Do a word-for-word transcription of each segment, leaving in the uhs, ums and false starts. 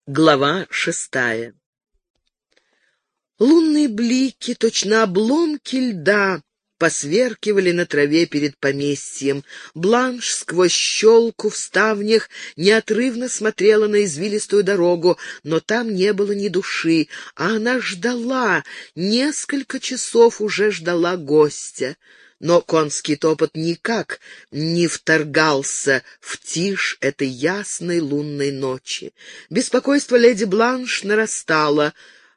Глава шестая. Лунные блики, точно обломки льда, посверкивали на траве перед поместьем. Бланш сквозь щелку в ставнях неотрывно смотрела на извилистую дорогу, но там не было ни души, а она ждала, несколько часов уже ждала гостя. Но конский топот никак не вторгался в тишь этой ясной лунной ночи. Беспокойство леди Бланш нарастало,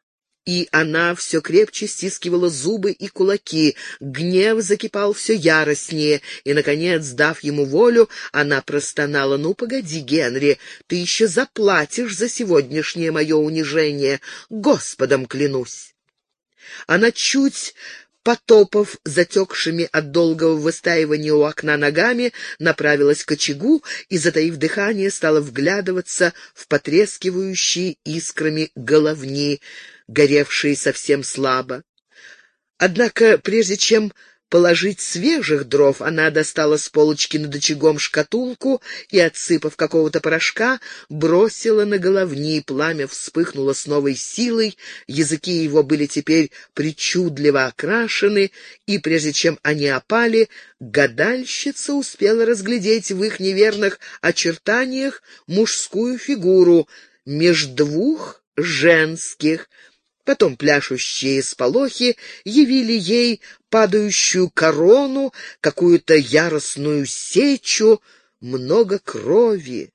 и она все крепче стискивала зубы и кулаки. Гнев закипал все яростнее, и, наконец, дав ему волю, она простонала: «Ну, погоди, Генри, ты еще заплатишь за сегодняшнее мое унижение, Господом клянусь!» Она чуть потопав затекшими от долгого выстаивания у окна ногами, направилась к очагу и, затаив дыхание, стала вглядываться в потрескивающие искрами головни, горевшие совсем слабо. Однако, прежде чем положить свежих дров, она достала с полочки над очагом шкатулку и, отсыпав какого-то порошка, бросила на головни. Пламя вспыхнуло с новой силой, языки его были теперь причудливо окрашены, и прежде чем они опали, гадальщица успела разглядеть в их неверных очертаниях мужскую фигуру меж двух женских. Потом пляшущие сполохи явили ей падающую корону, какую-то яростную сечу, много крови.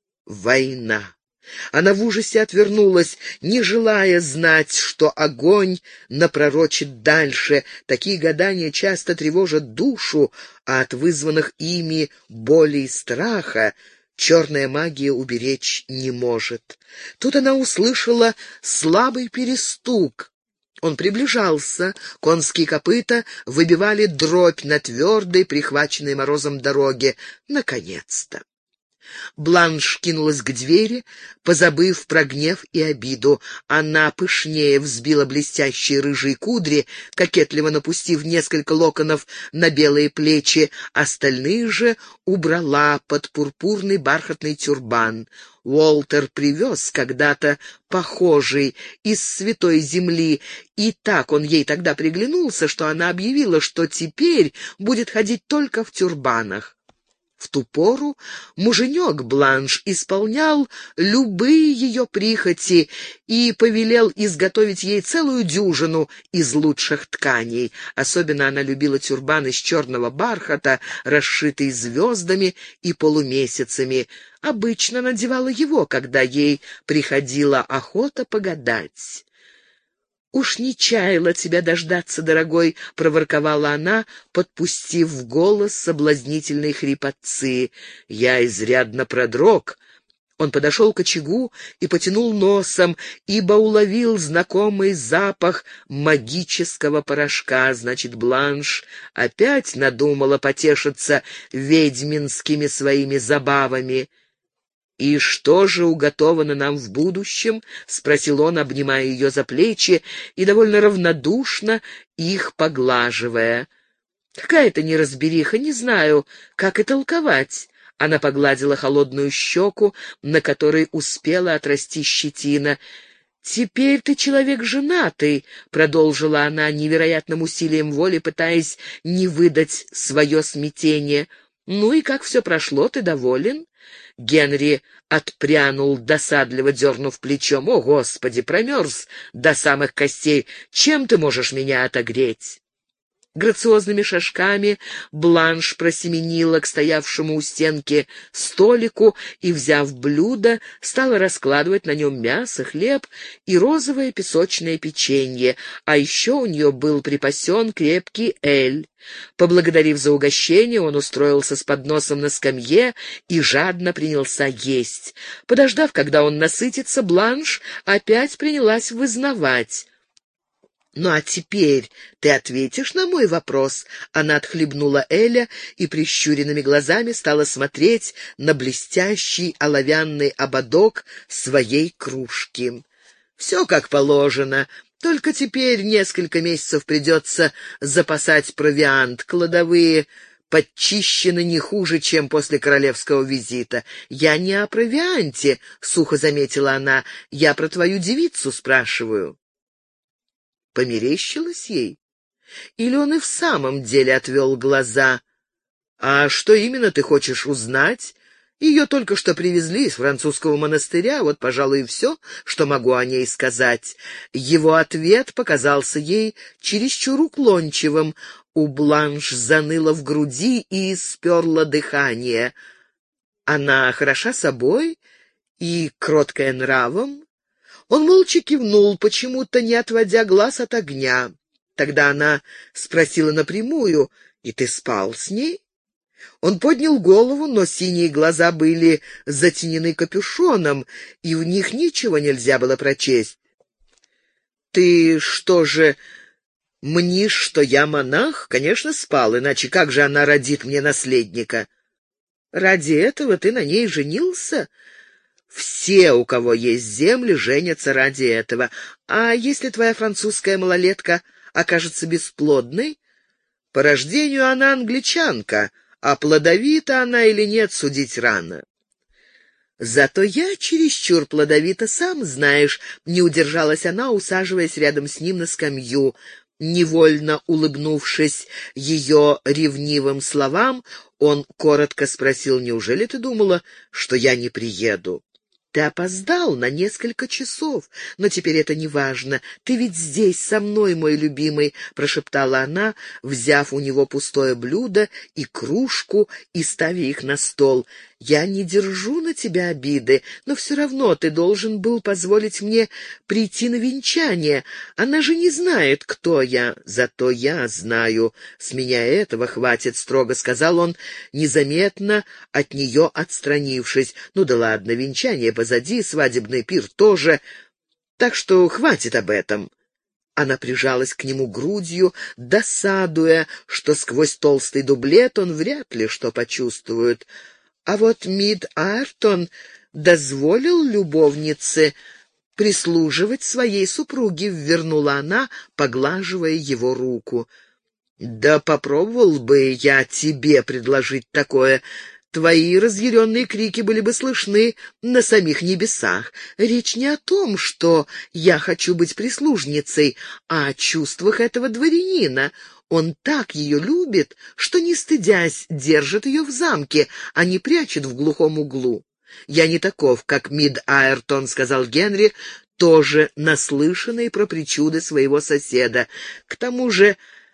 Война. Она в ужасе отвернулась, не желая знать, что огонь напророчит дальше. Такие гадания часто тревожат душу, а от вызванных ими боли и страха черная магия уберечь не может. Тут она услышала слабый перестук. Он приближался, конские копыта выбивали дробь на твердой, прихваченной морозом дороге. Наконец-то! Бланш кинулась к двери, позабыв про гнев и обиду. Она пышнее взбила блестящие рыжие кудри, кокетливо напустив несколько локонов на белые плечи, остальные же убрала под пурпурный бархатный тюрбан. Уолтер привез когда-то похожий из Святой Земли, и так он ей тогда приглянулся, что она объявила, что теперь будет ходить только в тюрбанах. В ту пору муженек Бланш исполнял любые ее прихоти и повелел изготовить ей целую дюжину из лучших тканей. Особенно она любила тюрбан из черного бархата, расшитый звездами и полумесяцами. Обычно надевала его, когда ей приходила охота погадать. «Уж не чаяла тебя дождаться, дорогой», — проворковала она, подпустив в голос соблазнительной хрипотцы. «Я изрядно продрог». Он подошел к очагу и потянул носом, ибо уловил знакомый запах магического порошка. Значит, Бланш опять надумала потешиться ведьминскими своими забавами. «И что же уготовано нам в будущем?» — спросил он, обнимая ее за плечи и довольно равнодушно их поглаживая. «Какая-то неразбериха, не знаю, как и толковать». Она погладила холодную щеку, на которой успела отрасти щетина. «Теперь ты человек женатый», — продолжила она невероятным усилием воли, пытаясь не выдать свое смятение. «Ну и как все прошло, ты доволен?» Генри отпрянул, досадливо дернув плечом. «О, Господи, промерз до самых костей! Чем ты можешь меня отогреть?» Грациозными шажками Бланш просеменила к стоявшему у стенки столику и, взяв блюдо, стала раскладывать на нем мясо, хлеб и розовое песочное печенье, а еще у нее был припасен крепкий эль. Поблагодарив за угощение, он устроился с подносом на скамье и жадно принялся есть. Подождав, когда он насытится, Бланш опять принялась вызнавать. «Ну а теперь ты ответишь на мой вопрос?» Она отхлебнула эля и прищуренными глазами стала смотреть на блестящий оловянный ободок своей кружки. «Все как положено. Только теперь несколько месяцев придется запасать провиант. Кладовые подчищены не хуже, чем после королевского визита. Я не о провианте, — сухо заметила она, — я про твою девицу спрашиваю. Померещилась ей? Или он и в самом деле отвел глаза? А что именно ты хочешь узнать? Ее только что привезли из французского монастыря, вот, пожалуй, и все, что могу о ней сказать. Его ответ показался ей чересчур уклончивым. У Бланш заныло в груди и сперло дыхание. Она хороша собой и кроткая нравом? Он молча кивнул, почему-то не отводя глаз от огня. Тогда она спросила напрямую: «И ты спал с ней?» Он поднял голову, но синие глаза были затенены капюшоном, и в них ничего нельзя было прочесть. «Ты что же, мнишь, что я монах? Конечно, спал, иначе как же она родит мне наследника?» «Ради этого ты на ней женился?» «Все, у кого есть земли, женятся ради этого. А если твоя французская малолетка окажется бесплодной? По рождению она англичанка, а плодовита она или нет, судить рано». «Зато я чересчур плодовита, сам знаешь», — не удержалась она, усаживаясь рядом с ним на скамью. Невольно улыбнувшись ее ревнивым словам, он коротко спросил: «Неужели ты думала, что я не приеду?» «Ты опоздал на несколько часов, но теперь это не важно. Ты ведь здесь со мной, мой любимый», — прошептала она, взяв у него пустое блюдо и кружку и ставя их на стол. «Я не держу на тебя обиды, но все равно ты должен был позволить мне прийти на венчание. Она же не знает, кто я. Зато я знаю. С меня этого хватит», — строго сказал он, незаметно от нее отстранившись. «Ну да ладно, венчание позади, свадебный пир тоже, так что хватит об этом». Она прижалась к нему грудью, досадуя, что сквозь толстый дублет он вряд ли что почувствует. А вот Мид Айртон дозволил любовнице прислуживать своей супруге, ввернула она, поглаживая его руку. «Да попробовал бы я тебе предложить такое. Твои разъяренные крики были бы слышны на самих небесах. Речь не о том, что я хочу быть прислужницей, а о чувствах этого дворянина. Он так ее любит, что, не стыдясь, держит ее в замке, а не прячет в глухом углу. Я не таков, как Мид Айртон», — сказал Генри, тоже наслышанный про причуды своего соседа. «К тому же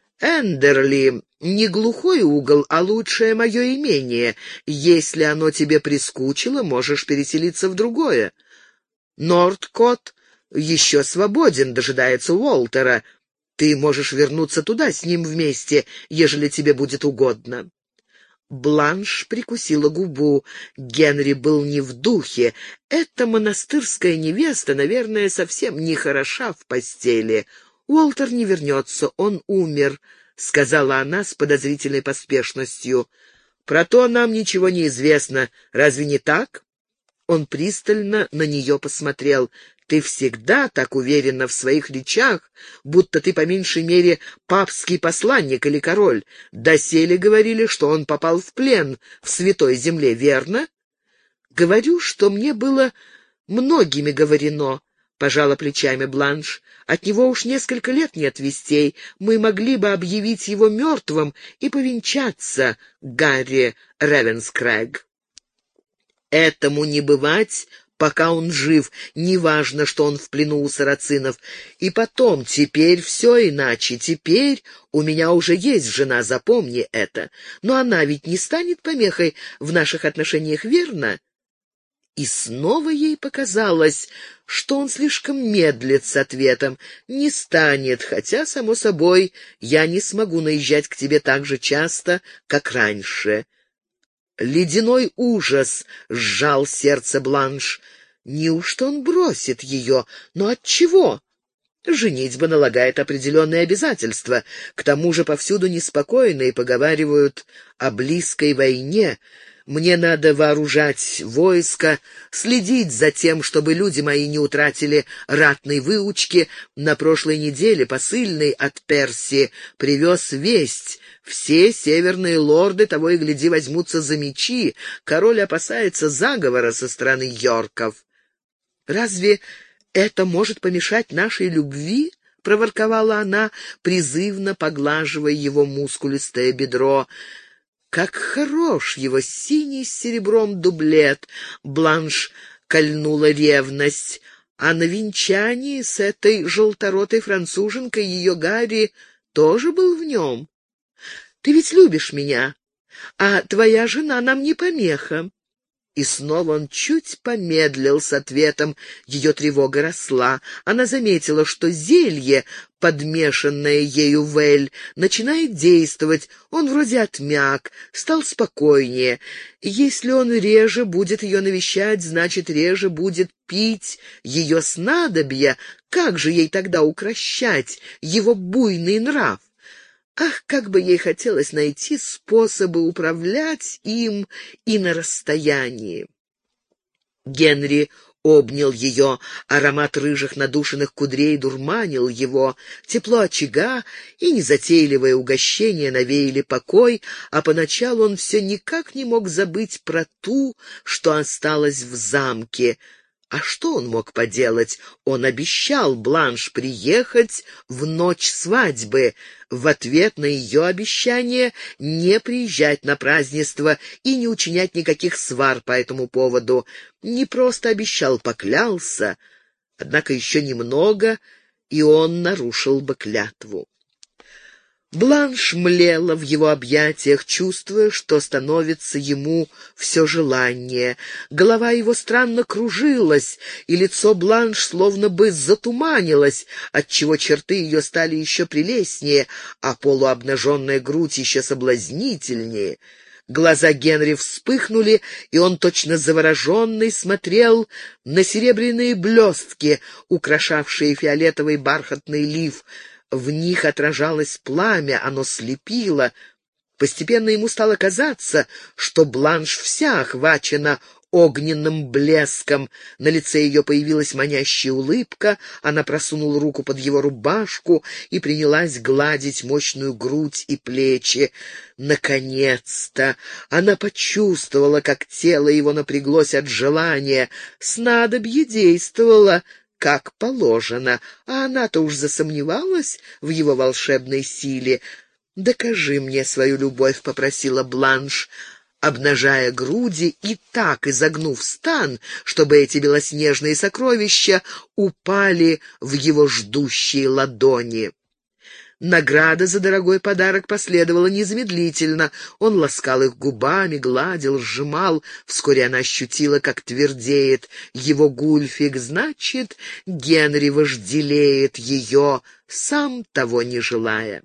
Эндерли не глухой угол, а лучшее мое имение. Если оно тебе прискучило, можешь переселиться в другое. Нордкот еще свободен, дожидается Уолтера. Ты можешь вернуться туда с ним вместе, ежели тебе будет угодно». Бланш прикусила губу. Генри был не в духе. Эта монастырская невеста, наверное, совсем не хороша в постели. «Уолтер не вернется, он умер», — сказала она с подозрительной поспешностью. «Про то нам ничего не известно. Разве не так?» Он пристально на нее посмотрел. «Ты всегда так уверена в своих речах, будто ты по меньшей мере папский посланник или король. Доселе говорили, что он попал в плен в Святой Земле, верно?» «Говорю, что мне было многими говорено», — пожала плечами Бланш. «От него уж несколько лет нет вестей. Мы могли бы объявить его мертвым и повенчаться, Гарри Ревенскрэг». «Этому не бывать, пока он жив, неважно, что он в плену у сарацинов. И потом, теперь все иначе. Теперь у меня уже есть жена, запомни это. Но она ведь не станет помехой в наших отношениях, верно?» И снова ей показалось, что он слишком медлит с ответом. «Не станет, хотя, само собой, я не смогу наезжать к тебе так же часто, как раньше». Ледяной ужас сжал сердце Бланш. Неужто он бросит ее? Но от чего? Женитьба налагает определенные обязательства. К тому же повсюду неспокойно и поговаривают о близкой войне. Мне надо вооружать войско, следить за тем, чтобы люди мои не утратили ратной выучки. На прошлой неделе посыльный от Персии привез весть. Все северные лорды того и гляди возьмутся за мечи. Король опасается заговора со стороны Йорков. «Разве это может помешать нашей любви?» — проворковала она, призывно поглаживая его мускулистое бедро. «Как хорош его синий с серебром дублет!» Бланш кольнула ревность. А на венчании с этой желторотой француженкой ее Гарри тоже был в нем. «Ты ведь любишь меня, а твоя жена нам не помеха». И снова он чуть помедлил с ответом. Ее тревога росла. Она заметила, что зелье, подмешанное ею в эль, начинает действовать. Он вроде отмяк, стал спокойнее. Если он реже будет ее навещать, значит, реже будет пить ее снадобья. Как же ей тогда укрощать его буйный нрав? Ах, как бы ей хотелось найти способы управлять им и на расстоянии. Генри обнял ее, аромат рыжих надушенных кудрей дурманил его, тепло очага и незатейливое угощение навеяли покой, а поначалу он все никак не мог забыть про ту, что осталась в замке. А что он мог поделать? Он обещал Бланш приехать в ночь свадьбы. В ответ на ее обещание не приезжать на празднество и не учинять никаких свар по этому поводу. Не просто обещал, поклялся. Однако еще немного, и он нарушил бы клятву. Бланш млела в его объятиях, чувствуя, что становится ему все желаннее. Голова его странно кружилась, и лицо Бланш словно бы затуманилось, отчего черты ее стали еще прелестнее, а полуобнаженная грудь еще соблазнительнее. Глаза Генри вспыхнули, и он, точно завороженный, смотрел на серебряные блестки, украшавшие фиолетовый бархатный лиф. В них отражалось пламя, оно слепило. Постепенно ему стало казаться, что Бланш вся охвачена огненным блеском. На лице ее появилась манящая улыбка, она просунула руку под его рубашку и принялась гладить мощную грудь и плечи. Наконец-то она почувствовала, как тело его напряглось от желания. Снадобье действовало как положено, а она-то уж засомневалась в его волшебной силе. «Докажи мне свою любовь», — попросила Бланш, обнажая груди и так изогнув стан, чтобы эти белоснежные сокровища упали в его ждущие ладони. Награда за дорогой подарок последовала незамедлительно. Он ласкал их губами, гладил, сжимал. Вскоре она ощутила, как твердеет его гульфик. Значит, Генри вожделеет ее, сам того не желая.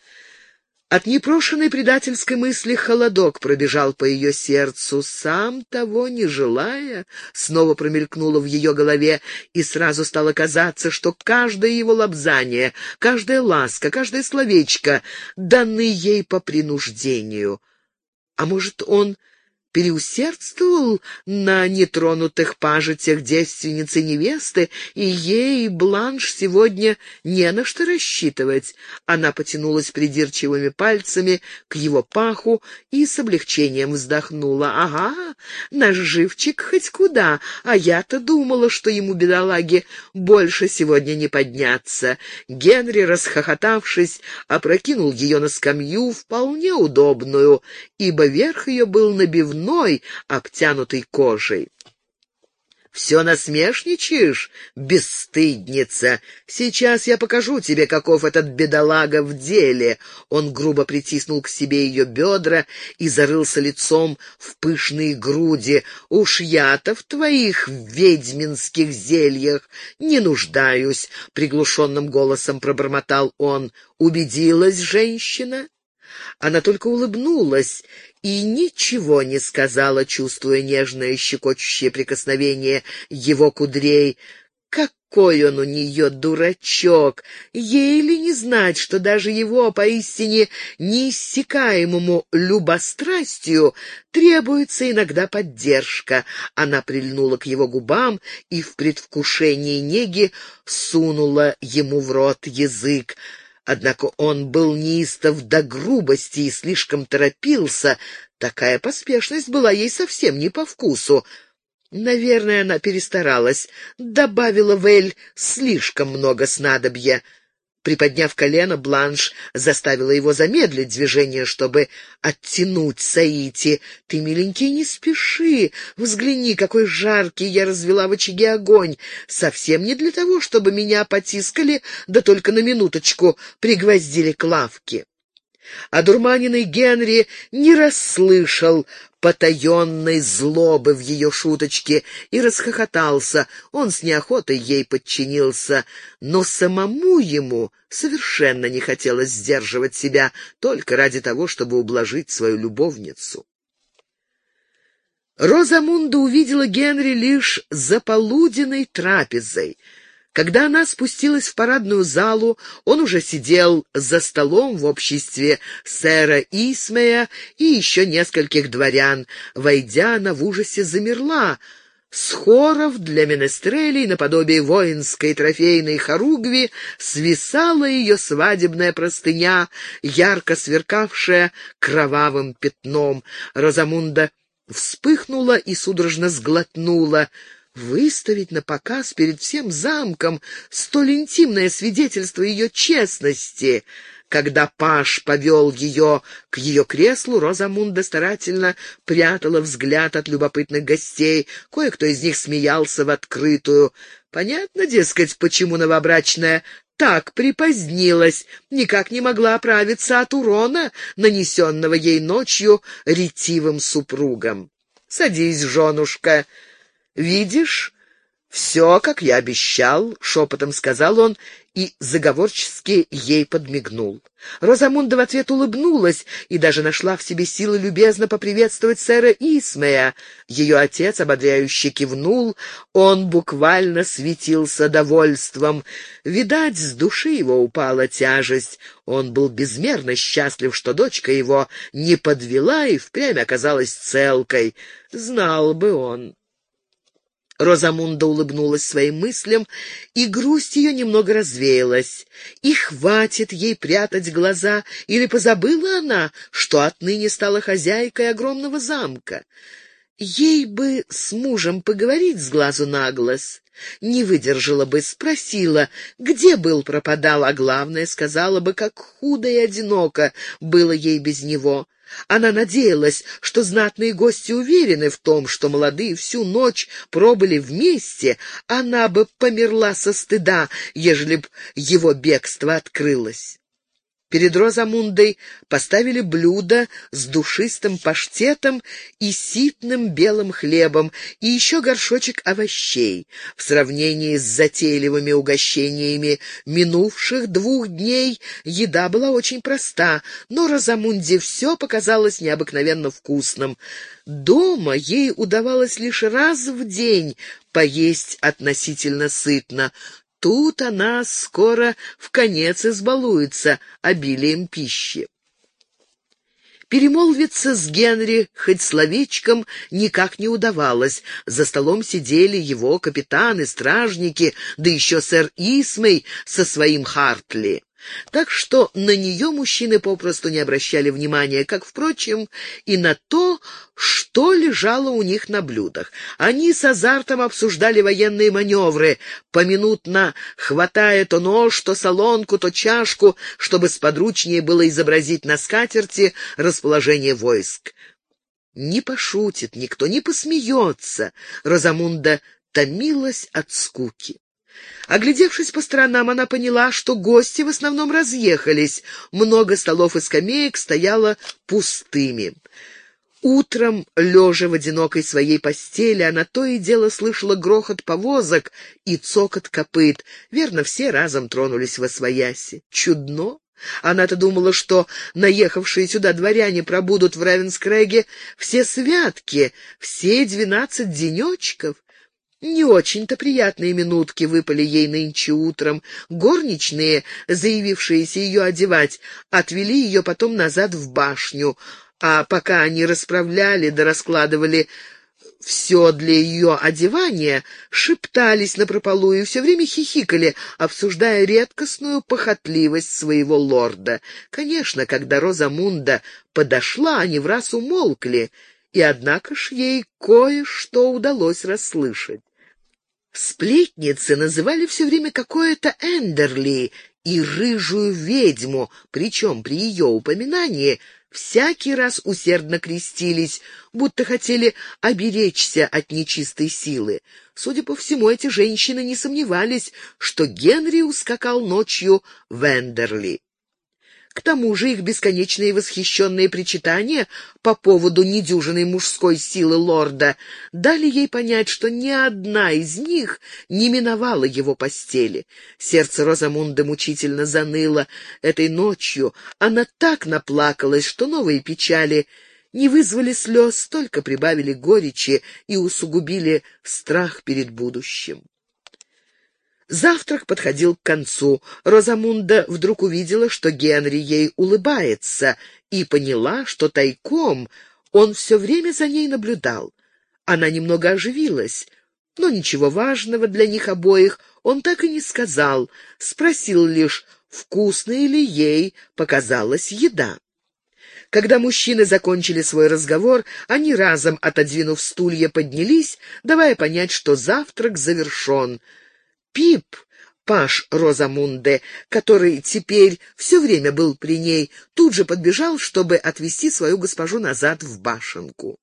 От непрошенной предательской мысли холодок пробежал по ее сердцу. «Сам того не желая», снова промелькнуло в ее голове, и сразу стало казаться, что каждое его лобзание, каждая ласка, каждое словечко даны ей по принуждению. А может, он переусердствовал на нетронутых пажитях девственницы невесты, и ей, Бланш, сегодня не на что рассчитывать. Она потянулась придирчивыми пальцами к его паху и с облегчением вздохнула. «Ага, наш живчик хоть куда, а я-то думала, что ему, бедолаге, больше сегодня не подняться». Генри, расхохотавшись, опрокинул ее на скамью, вполне удобную, ибо верх ее был набивной, обтянутой кожей. «Все насмешничаешь, бесстыдница? Сейчас я покажу тебе, каков этот бедолага в деле». Он грубо притиснул к себе ее бедра и зарылся лицом в пышные груди. «Уж я-то в твоих ведьминских зельях не нуждаюсь», — приглушенным голосом пробормотал он. «Убедилась женщина?» Она только улыбнулась и ничего не сказала, чувствуя нежное щекочущее прикосновение его кудрей Какой он у нее дурачок! Ей ли не знать, что даже его поистине неиссякаемому любострастию требуется иногда поддержка. Она прильнула к его губам и в предвкушении неги сунула ему в рот язык. Однако он был неистов до грубости и слишком торопился. Такая поспешность была ей совсем не по вкусу. Наверное, она перестаралась, добавила в эль слишком много снадобья. Приподняв колено, Бланш заставила его замедлить движение, чтобы оттянуть Саити. «Ты, миленький, не спеши. Взгляни, какой жаркий я развела в очаге огонь. Совсем не для того, чтобы меня потискали, да только на минуточку пригвоздили к лавке». Одурманенный Генри не расслышал потаенной злобы в ее шуточке и расхохотался. Он с неохотой ей подчинился, но самому ему совершенно не хотелось сдерживать себя только ради того, чтобы ублажить свою любовницу. Розамунда увидела Генри лишь за полуденной трапезой. Когда она спустилась в парадную залу, он уже сидел за столом в обществе сэра Исмея и еще нескольких дворян. Войдя, она в ужасе замерла. С хоров для менестрелей, наподобие воинской трофейной хоругви, свисала ее свадебная простыня, ярко сверкавшая кровавым пятном. Розамунда вспыхнула и судорожно сглотнула. Выставить на показ перед всем замком столь интимное свидетельство ее честности. Когда паж повел ее к ее креслу, Розамунда старательно прятала взгляд от любопытных гостей. Кое-кто из них смеялся в открытую. Понятно, дескать, почему новобрачная так припозднилась, никак не могла оправиться от урона, нанесенного ей ночью ретивым супругом. «Садись, женушка. «Видишь, все, как я обещал», — шепотом сказал он и заговорчески ей подмигнул. Розамунда в ответ улыбнулась и даже нашла в себе силы любезно поприветствовать сэра Исмея. Ее отец ободряюще кивнул, он буквально светился довольством. Видать, с души его упала тяжесть. Он был безмерно счастлив, что дочка его не подвела и впрямь оказалась целкой. Знал бы он. Розамунда улыбнулась своим мыслям, и грусть ее немного развеялась. И хватит ей прятать глаза, или позабыла она, что отныне стала хозяйкой огромного замка. Ей бы с мужем поговорить с глазу на глаз. Не выдержала бы, спросила, где был, пропадал, а главное, сказала бы, как худо и одиноко было ей без него. Она надеялась, что знатные гости уверены в том, что молодые всю ночь пробыли вместе, она бы померла со стыда, ежели б его бегство открылось. Перед Розамундой поставили блюдо с душистым паштетом и ситным белым хлебом, и еще горшочек овощей. В сравнении с затейливыми угощениями минувших двух дней еда была очень проста, но Розамунде все показалось необыкновенно вкусным. Дома ей удавалось лишь раз в день поесть относительно сытно. Тут она скоро вконец избалуется обилием пищи. Перемолвиться с Генри хоть словечком никак не удавалось. За столом сидели его капитаны, стражники, да еще сэр Исмей со своим Хартли. Так что на нее мужчины попросту не обращали внимания, как, впрочем, и на то, что лежало у них на блюдах. Они с азартом обсуждали военные маневры, поминутно хватая то нож, то солонку, то чашку, чтобы сподручнее было изобразить на скатерти расположение войск. Не пошутит никто, не посмеется. Розамунда томилась от скуки. Оглядевшись по сторонам, она поняла, что гости в основном разъехались. Много столов и скамеек стояло пустыми. Утром, лежа в одинокой своей постели, она то и дело слышала грохот повозок и цокот копыт. Верно, все разом тронулись восвояси. Чудно! Она-то думала, что наехавшие сюда дворяне пробудут в Равенскрэге все святки, все двенадцать денечков. Не очень-то приятные минутки выпали ей нынче утром. Горничные, заявившиеся ее одевать, отвели ее потом назад в башню, а пока они расправляли да раскладывали все для ее одевания, шептались напропалую и все время хихикали, обсуждая редкостную похотливость своего лорда. Конечно, когда Розамунда подошла, они враз умолкли, и однако ж ей кое-что удалось расслышать. Сплетницы называли все время какое-то Эндерли и рыжую ведьму, причем при ее упоминании всякий раз усердно крестились, будто хотели оберечься от нечистой силы. Судя по всему, эти женщины не сомневались, что Генри ускакал ночью в Эндерли. К тому же их бесконечные восхищенные причитания по поводу недюжинной мужской силы лорда дали ей понять, что ни одна из них не миновала его постели. Сердце Розамунды мучительно заныло. Этой ночью она так наплакалась, что новые печали не вызвали слез, только прибавили горечи и усугубили страх перед будущим. Завтрак подходил к концу. Розамунда вдруг увидела, что Генри ей улыбается, и поняла, что тайком он все время за ней наблюдал. Она немного оживилась, но ничего важного для них обоих он так и не сказал, спросил лишь, вкусной ли ей показалась еда. Когда мужчины закончили свой разговор, они разом, отодвинув стулья, поднялись, давая понять, что завтрак завершен. Пип, паж Розамунды, который теперь все время был при ней, тут же подбежал, чтобы отвести свою госпожу назад в башенку.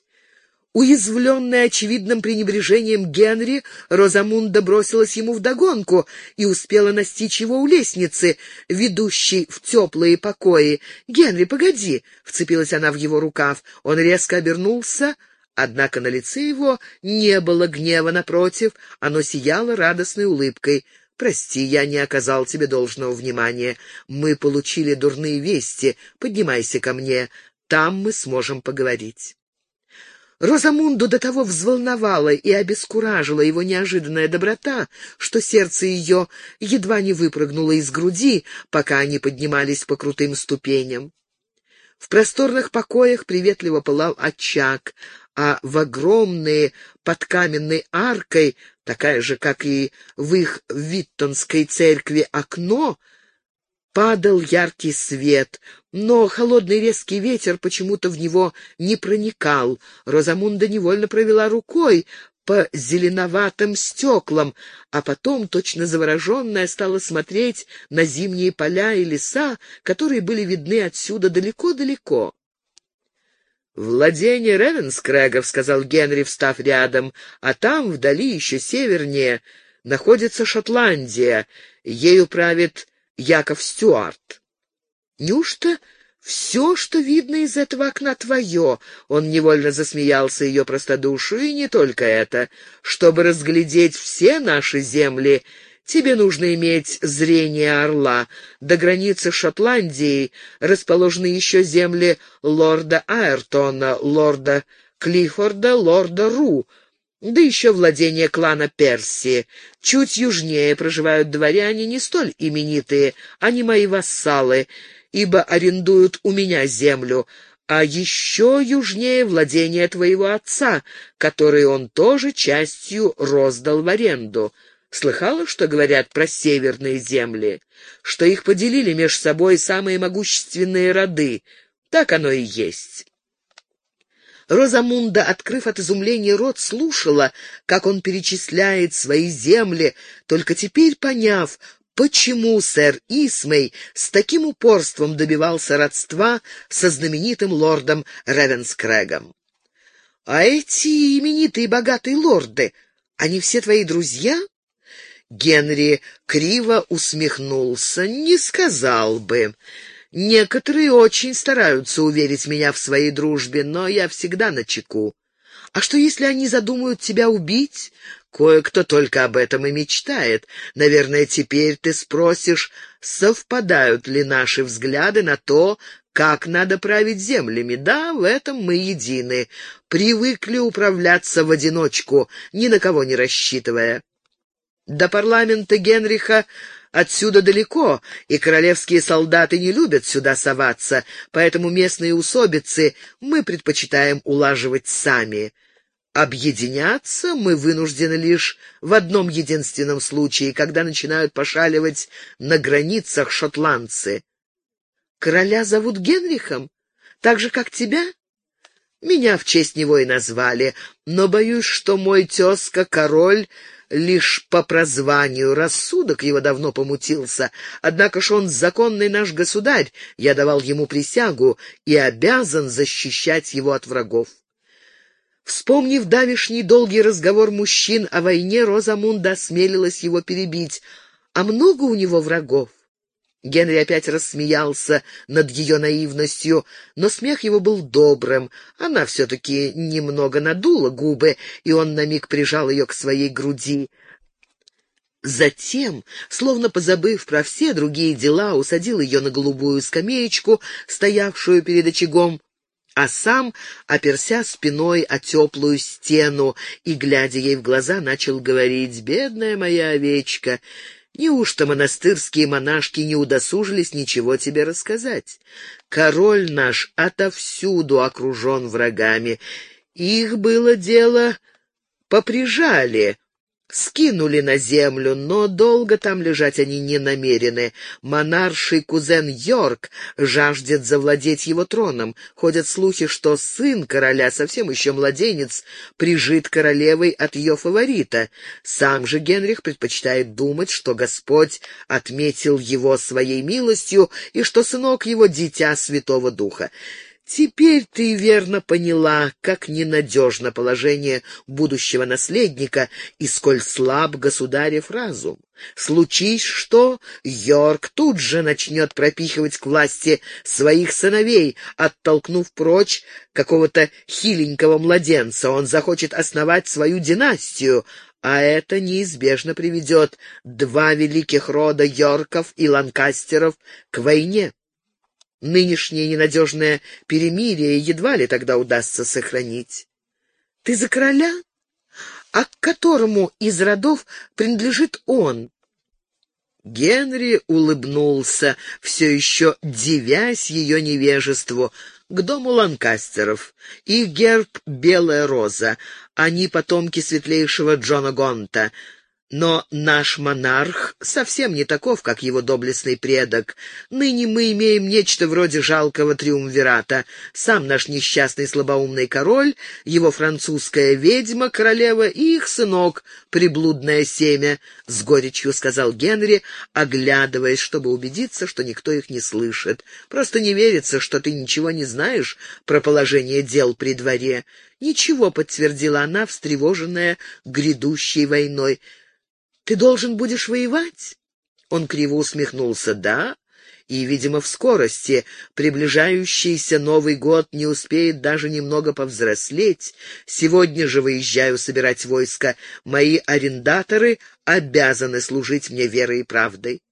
Уязвленная очевидным пренебрежением Генри, Розамунда бросилась ему вдогонку и успела настичь его у лестницы, ведущей в теплые покои. «Генри, погоди!» — вцепилась она в его рукав. Он резко обернулся, однако на лице его не было гнева, напротив, оно сияло радостной улыбкой. «Прости, я не оказал тебе должного внимания. Мы получили дурные вести. Поднимайся ко мне, там мы сможем поговорить». Розамунду до того взволновала и обескуражила его неожиданная доброта, что сердце ее едва не выпрыгнуло из груди, пока они поднимались по крутым ступеням. В просторных покоях приветливо пылал очаг, а в огромные под каменной аркой, такая же, как и в их Виттонской церкви, окно, падал яркий свет, но холодный резкий ветер почему-то в него не проникал. Розамунда невольно провела рукой по зеленоватым стеклам, а потом, точно завороженная, стала смотреть на зимние поля и леса, которые были видны отсюда далеко-далеко. «Владение Ревенскрэгов», — сказал Генри, встав рядом, — «а там, вдали, еще севернее, находится Шотландия. Ею правит Яков Стюарт». «Неужто все, что видно из этого окна, твое?» Он невольно засмеялся ее простодушию. «И не только это. Чтобы разглядеть все наши земли, тебе нужно иметь зрение орла. До границы Шотландии расположены еще земли лорда Айртона, лорда Клиффорда, лорда Ру, да еще владение клана Перси. Чуть южнее проживают дворяне, не столь именитые, они мои вассалы, ибо арендуют у меня землю, а еще южнее владение твоего отца, который он тоже частью роздал в аренду. Слыхала, что говорят про северные земли? Что их поделили меж собой самые могущественные роды? Так оно и есть». Розамунда, открыв от изумления рот, слушала, как он перечисляет свои земли, только теперь поняв, почему сэр Исмей с таким упорством добивался родства со знаменитым лордом Ревенскрэгом. «А эти именитые богатые лорды, они все твои друзья?» Генри криво усмехнулся. «Не сказал бы. Некоторые очень стараются уверить меня в своей дружбе, но я всегда начеку. А что, если они задумают тебя убить? Кое-кто только об этом и мечтает. Наверное, теперь ты спросишь, совпадают ли наши взгляды на то, как надо править землями. Да, в этом мы едины. Привыкли управляться в одиночку, ни на кого не рассчитывая. До парламента Генриха отсюда далеко, и королевские солдаты не любят сюда соваться, поэтому местные усобицы мы предпочитаем улаживать сами. Объединяться мы вынуждены лишь в одном единственном случае, когда начинают пошаливать на границах шотландцы. Короля зовут Генрихом, так же, как тебя? Меня в честь него и назвали, но боюсь, что мой тезка король лишь по прозванию, рассудок его давно помутился. Однако ж он законный наш государь, я давал ему присягу и обязан защищать его от врагов. Вспомнив давешний долгий разговор мужчин о войне, Розамунда осмелилась его перебить. «А много у него врагов?» Генри опять рассмеялся над ее наивностью, но смех его был добрым. Она все-таки немного надула губы, и он на миг прижал ее к своей груди. Затем, словно позабыв про все другие дела, усадил ее на голубую скамеечку, стоявшую перед очагом, а сам, оперся спиной о теплую стену и, глядя ей в глаза, начал говорить: «Бедная моя овечка, неужто монастырские монашки не удосужились ничего тебе рассказать? Король наш отовсюду окружен врагами. Их было дело поприжали, скинули на землю, но долго там лежать они не намерены. Монарший кузен Йорк жаждет завладеть его троном. Ходят слухи, что сын короля, совсем еще младенец, прижит королевой от ее фаворита. Сам же Генрих предпочитает думать, что Господь отметил его своей милостью и что сынок его — дитя Святого Духа. Теперь ты верно поняла, как ненадежно положение будущего наследника и сколь слаб государев разум. Случись что, Йорк тут же начнет пропихивать к власти своих сыновей, оттолкнув прочь какого-то хиленького младенца. Он захочет основать свою династию, а это неизбежно приведет два великих рода Йорков и Ланкастеров к войне. Нынешнее ненадежное перемирие едва ли тогда удастся сохранить. Ты за короля? А к которому из родов принадлежит он? Генри улыбнулся, все еще дивясь ее невежеству. К дому Ланкастеров. Их герб — белая роза. Они потомки светлейшего Джона Гонта. Но наш монарх совсем не таков, как его доблестный предок. Ныне мы имеем нечто вроде жалкого триумвирата. Сам наш несчастный слабоумный король, его французская ведьма, королева и их сынок, приблудное семя, — с горечью сказал Генри, оглядываясь, чтобы убедиться, что никто их не слышит. Просто не верится, что ты ничего не знаешь про положение дел при дворе. Ничего, — подтвердила она, встревоженная грядущей войной. Ты должен будешь воевать?» Он криво усмехнулся. «Да, и, видимо, в скорости. Приближающийся Новый год не успеет даже немного повзрослеть. Сегодня же выезжаю собирать войско. Мои арендаторы обязаны служить мне верой и правдой».